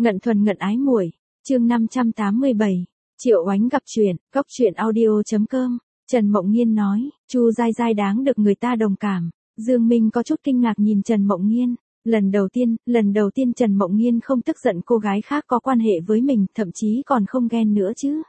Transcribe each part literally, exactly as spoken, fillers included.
Ngận thuần ngận ái muội, chương năm trăm tám mươi bảy, Triệu Oánh gặp chuyện, góc chuyện audio chấm com. Trần Mộng Nhiên nói, Chu Giai Giai đáng được người ta đồng cảm. Dương Minh có chút kinh ngạc nhìn Trần Mộng Nhiên. Lần đầu tiên, lần đầu tiên Trần Mộng Nhiên không tức giận cô gái khác có quan hệ với mình, thậm chí còn không ghen nữa chứ.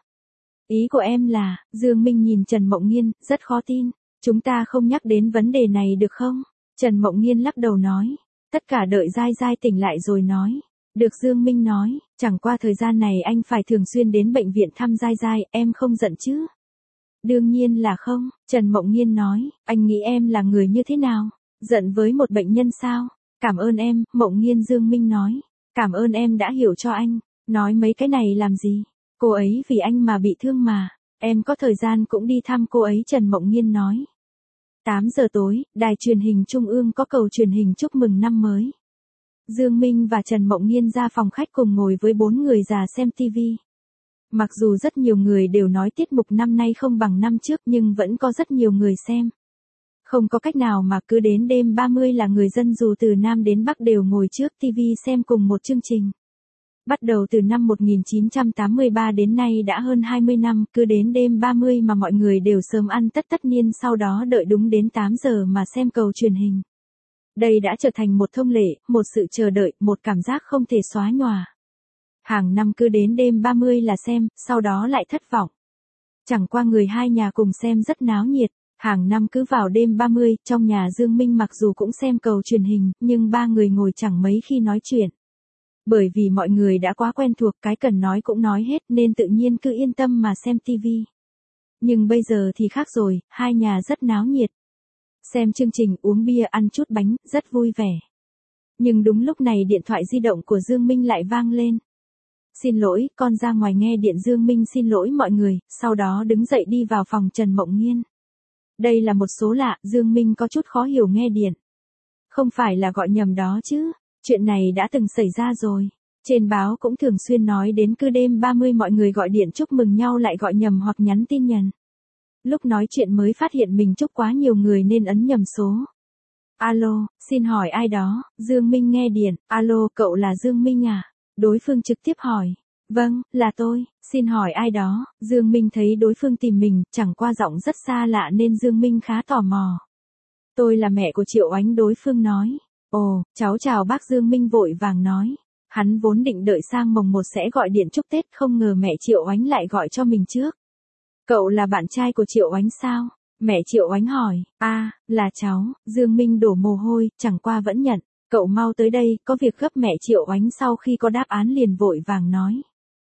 Ý của em là, Dương Minh nhìn Trần Mộng Nhiên, rất khó tin. Chúng ta không nhắc đến vấn đề này được không? Trần Mộng Nhiên lắc đầu nói, tất cả đợi Giai Giai tỉnh lại rồi nói. Được, Dương Minh nói, chẳng qua thời gian này anh phải thường xuyên đến bệnh viện thăm Giai Giai, em không giận chứ? Đương nhiên là không, Trần Mộng Nhiên nói, anh nghĩ em là người như thế nào? Giận với một bệnh nhân sao? Cảm ơn em, Mộng Nhiên. Dương Minh nói, cảm ơn em đã hiểu cho anh, nói mấy cái này làm gì? Cô ấy vì anh mà bị thương mà, em có thời gian cũng đi thăm cô ấy. Trần Mộng Nhiên nói. tám giờ tối, đài truyền hình Trung ương có cầu truyền hình chúc mừng năm mới. Dương Minh và Trần Mộng Nhiên ra phòng khách cùng ngồi với bốn người già xem ti vi. Mặc dù rất nhiều người đều nói tiết mục năm nay không bằng năm trước nhưng vẫn có rất nhiều người xem. Không có cách nào mà cứ đến đêm ba mươi là người dân dù từ Nam đến Bắc đều ngồi trước ti vi xem cùng một chương trình. Bắt đầu từ năm một nghìn chín trăm tám mươi ba đến nay đã hơn hai mươi năm, cứ đến đêm ba mươi mà mọi người đều sớm ăn tất tất niên, sau đó đợi đúng đến tám giờ mà xem cầu truyền hình. Đây đã trở thành một thông lệ, một sự chờ đợi, một cảm giác không thể xóa nhòa. Hàng năm cứ đến đêm ba mươi là xem, sau đó lại thất vọng. Chẳng qua người hai nhà cùng xem rất náo nhiệt, hàng năm cứ vào đêm ba mươi, trong nhà Dương Minh mặc dù cũng xem cầu truyền hình, nhưng ba người ngồi chẳng mấy khi nói chuyện. Bởi vì mọi người đã quá quen thuộc, cái cần nói cũng nói hết nên tự nhiên cứ yên tâm mà xem ti vi. Nhưng bây giờ thì khác rồi, hai nhà rất náo nhiệt. Xem chương trình, uống bia, ăn chút bánh, rất vui vẻ. Nhưng đúng lúc này điện thoại di động của Dương Minh lại vang lên. Xin lỗi, con ra ngoài nghe điện. Dương Minh xin lỗi mọi người, sau đó đứng dậy đi vào phòng Trần Mộng Nhiên. Đây là một số lạ, Dương Minh có chút khó hiểu nghe điện. Không phải là gọi nhầm đó chứ, chuyện này đã từng xảy ra rồi. Trên báo cũng thường xuyên nói đến cứ đêm ba mươi mọi người gọi điện chúc mừng nhau lại gọi nhầm hoặc nhắn tin nhầm. Lúc nói chuyện mới phát hiện mình chúc quá nhiều người nên ấn nhầm số. Alo, xin hỏi ai đó? Dương Minh nghe điện, alo, cậu là Dương Minh à? Đối phương trực tiếp hỏi. Vâng, là tôi, xin hỏi ai đó? Dương Minh thấy đối phương tìm mình, chẳng qua giọng rất xa lạ nên Dương Minh khá tò mò. Tôi là mẹ của Triệu Oánh. Đối phương nói. Ồ, cháu chào bác. Dương Minh vội vàng nói. Hắn vốn định đợi sang mồng một sẽ gọi điện chúc Tết, không ngờ mẹ Triệu Oánh lại gọi cho mình trước. Cậu là bạn trai của Triệu Oánh sao? Mẹ Triệu Oánh hỏi. À, là cháu. Dương Minh đổ mồ hôi, chẳng qua vẫn nhận. Cậu mau tới đây, có việc gấp. Mẹ Triệu Oánh sau khi có đáp án liền vội vàng nói.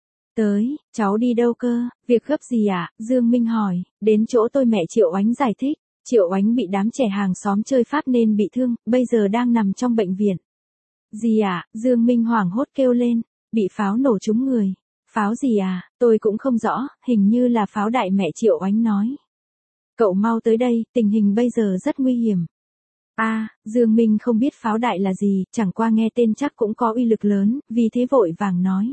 Tới, cháu đi đâu cơ? Việc gấp gì ạ? À? Dương Minh hỏi. Đến chỗ tôi. Mẹ Triệu Oánh giải thích. Triệu Oánh bị đám trẻ hàng xóm chơi Pháp nên bị thương, bây giờ đang nằm trong bệnh viện. Gì ạ? À? Dương Minh hoảng hốt kêu lên. Bị pháo nổ trúng người. Pháo gì à? Tôi cũng không rõ, hình như là pháo đại. Mẹ Triệu Oánh nói. Cậu mau tới đây, tình hình bây giờ rất nguy hiểm. À, Dương Minh không biết pháo đại là gì, chẳng qua nghe tên chắc cũng có uy lực lớn, vì thế vội vàng nói.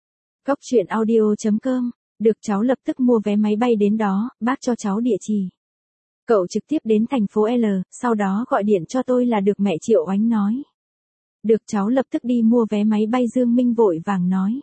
Góc chuyện audio chấm com, được, cháu lập tức mua vé máy bay đến đó, bác cho cháu địa chỉ. Cậu trực tiếp đến thành phố L, sau đó gọi điện cho tôi là được. Mẹ Triệu Oánh nói. Được, cháu lập tức đi mua vé máy bay. Dương Minh vội vàng nói.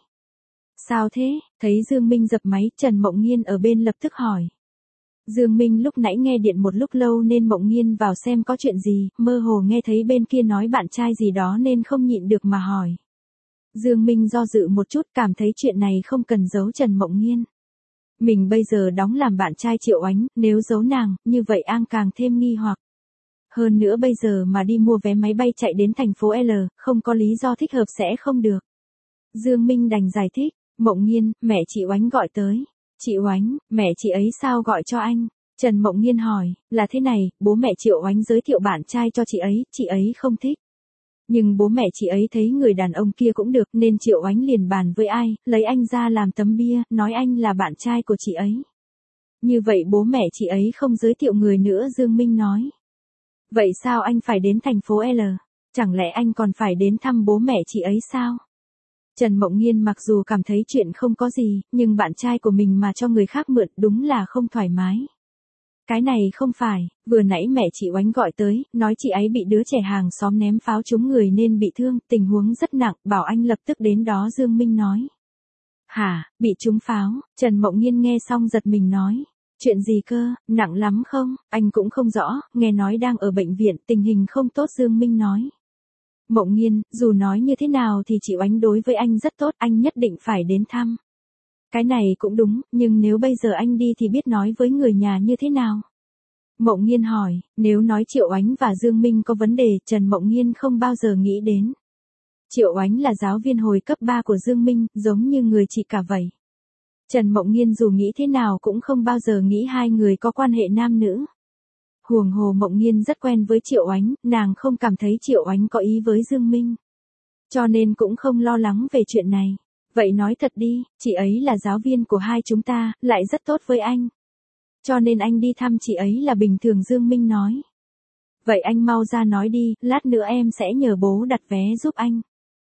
Sao thế? Thấy Dương Minh dập máy, Trần Mộng Nhiên ở bên lập tức hỏi. Dương Minh lúc nãy nghe điện một lúc lâu nên Mộng Nhiên vào xem có chuyện gì, mơ hồ nghe thấy bên kia nói bạn trai gì đó nên không nhịn được mà hỏi. Dương Minh do dự một chút, cảm thấy chuyện này không cần giấu Trần Mộng Nhiên. Mình bây giờ đóng làm bạn trai Triệu Oánh, nếu giấu nàng, như vậy An càng thêm nghi hoặc. Hơn nữa bây giờ mà đi mua vé máy bay chạy đến thành phố L, không có lý do thích hợp sẽ không được. Dương Minh đành giải thích. Mộng Nhiên, mẹ chị Oánh gọi tới. Chị Oánh, mẹ chị ấy sao gọi cho anh? Trần Mộng Nhiên hỏi. Là thế này, bố mẹ Triệu Oánh giới thiệu bạn trai cho chị ấy, chị ấy không thích. Nhưng bố mẹ chị ấy thấy người đàn ông kia cũng được nên Triệu Oánh liền bàn với ai, lấy anh ra làm tấm bia, nói anh là bạn trai của chị ấy. Như vậy bố mẹ chị ấy không giới thiệu người nữa. Dương Minh nói. Vậy sao anh phải đến thành phố L? Chẳng lẽ anh còn phải đến thăm bố mẹ chị ấy sao? Trần Mộng Nhiên mặc dù cảm thấy chuyện không có gì, nhưng bạn trai của mình mà cho người khác mượn đúng là không thoải mái. Cái này không phải, vừa nãy mẹ chị Oánh gọi tới, nói chị ấy bị đứa trẻ hàng xóm ném pháo trúng người nên bị thương, tình huống rất nặng, bảo anh lập tức đến đó. Dương Minh nói. Hả, bị trúng pháo? Trần Mộng Nhiên nghe xong giật mình nói. Chuyện gì cơ, nặng lắm không? Anh cũng không rõ, nghe nói đang ở bệnh viện, tình hình không tốt. Dương Minh nói. Mộng Nhiên, dù nói như thế nào thì chị Oánh đối với anh rất tốt, anh nhất định phải đến thăm. Cái này cũng đúng, nhưng nếu bây giờ anh đi thì biết nói với người nhà như thế nào? Mộng Nhiên hỏi, nếu nói Triệu Oánh và Dương Minh có vấn đề, Trần Mộng Nhiên không bao giờ nghĩ đến. Triệu Oánh là giáo viên hồi cấp ba của Dương Minh, giống như người chị cả vậy. Trần Mộng Nhiên dù nghĩ thế nào cũng không bao giờ nghĩ hai người có quan hệ nam nữ. Huồng hồ Mộng Nhiên rất quen với Triệu Oánh, nàng không cảm thấy Triệu Oánh có ý với Dương Minh. Cho nên cũng không lo lắng về chuyện này. Vậy nói thật đi, chị ấy là giáo viên của hai chúng ta, lại rất tốt với anh. Cho nên anh đi thăm chị ấy là bình thường. Dương Minh nói. Vậy anh mau ra nói đi, lát nữa em sẽ nhờ bố đặt vé giúp anh.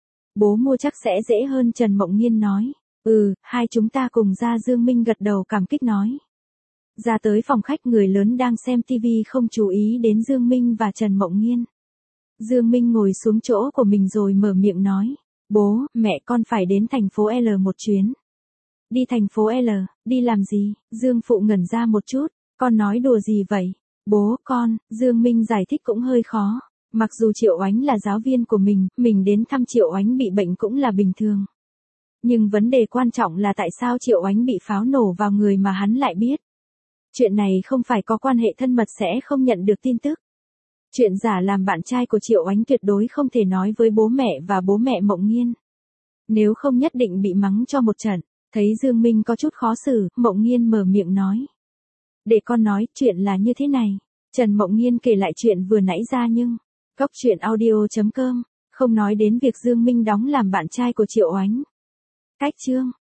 Bố mua chắc sẽ dễ hơn. Trần Mộng Nhiên nói. Ừ, hai chúng ta cùng ra. Dương Minh gật đầu cảm kích nói. Ra tới phòng khách, người lớn đang xem tivi không chú ý đến Dương Minh và Trần Mộng Nhiên. Dương Minh ngồi xuống chỗ của mình rồi mở miệng nói. Bố, mẹ con phải đến thành phố L một chuyến. Đi thành phố L, đi làm gì? Dương Phụ ngẩn ra một chút, con nói đùa gì vậy? Bố, con, Dương Minh giải thích cũng hơi khó. Mặc dù Triệu Oánh là giáo viên của mình, mình đến thăm Triệu Oánh bị bệnh cũng là bình thường. Nhưng vấn đề quan trọng là tại sao Triệu Oánh bị pháo nổ vào người mà hắn lại biết. Chuyện này không phải có quan hệ thân mật sẽ không nhận được tin tức. Chuyện giả làm bạn trai của Triệu Oánh tuyệt đối không thể nói với bố mẹ và bố mẹ Mộng Nhiên. Nếu không nhất định bị mắng cho một trận. Thấy Dương Minh có chút khó xử, Mộng Nhiên mở miệng nói. Để con nói, chuyện là như thế này. Trần Mộng Nhiên kể lại chuyện vừa nãy ra nhưng. Góc truyện audio chấm com, không nói đến việc Dương Minh đóng làm bạn trai của Triệu Oánh. Cách chương.